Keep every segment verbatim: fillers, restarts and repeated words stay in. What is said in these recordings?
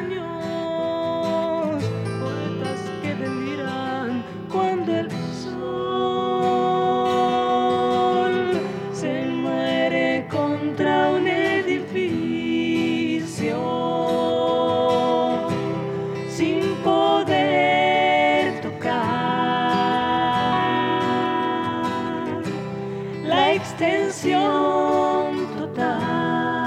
extraños, poetas que deliran cuando el sol se muere contra un edificio sin poder tocar la extensión total.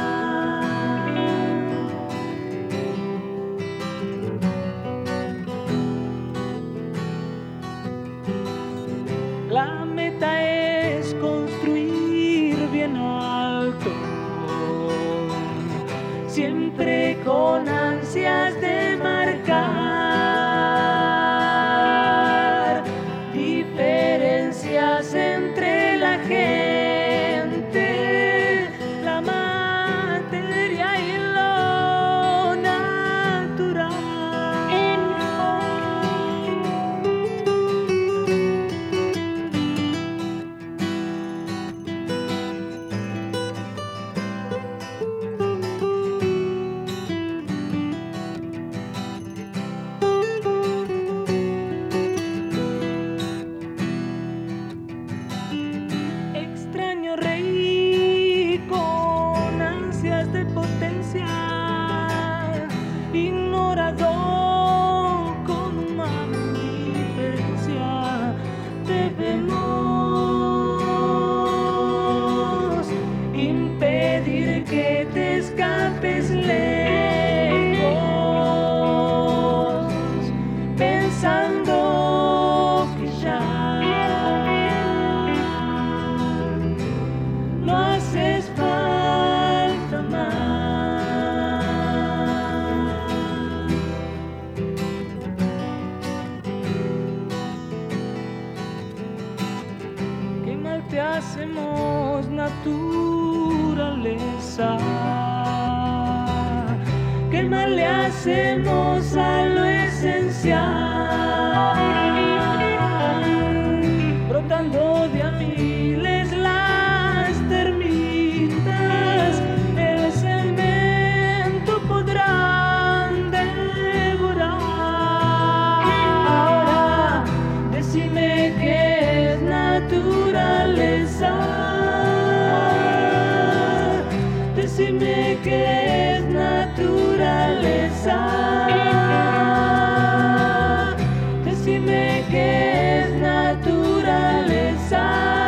La meta es construir bien alto, siempre con ansias de marcar diferencias entre la gente, la materia y lo natural. Extraño reír con ansias de potencia, ignorado con humana indiferencia. Debemos impedir que te escapes lejos, pensando que ya no haces falta más. Qué mal te hacemos, naturaleza, qué mal le hacemos a lo esencial, brotando de a miles las termitas, el cemento podrán devorar. Ahora decime qué es naturaleza, decime qué es naturaleza, decime qué es naturaleza,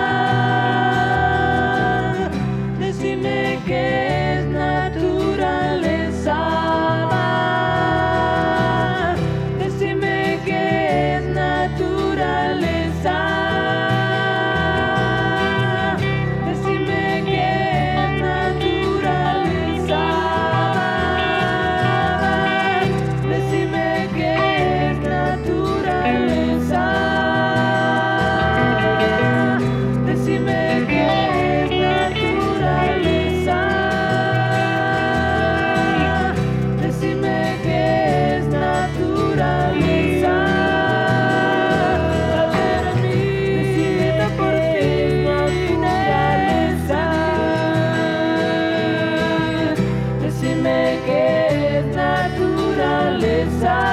decime qué es naturaleza, decime qué es naturaleza, decime qué es naturaleza, decime qué es naturaleza, decime qué es naturaleza, decime qué es naturaleza. A ver a mí, decime por fin naturaleza, decime qué es naturaleza.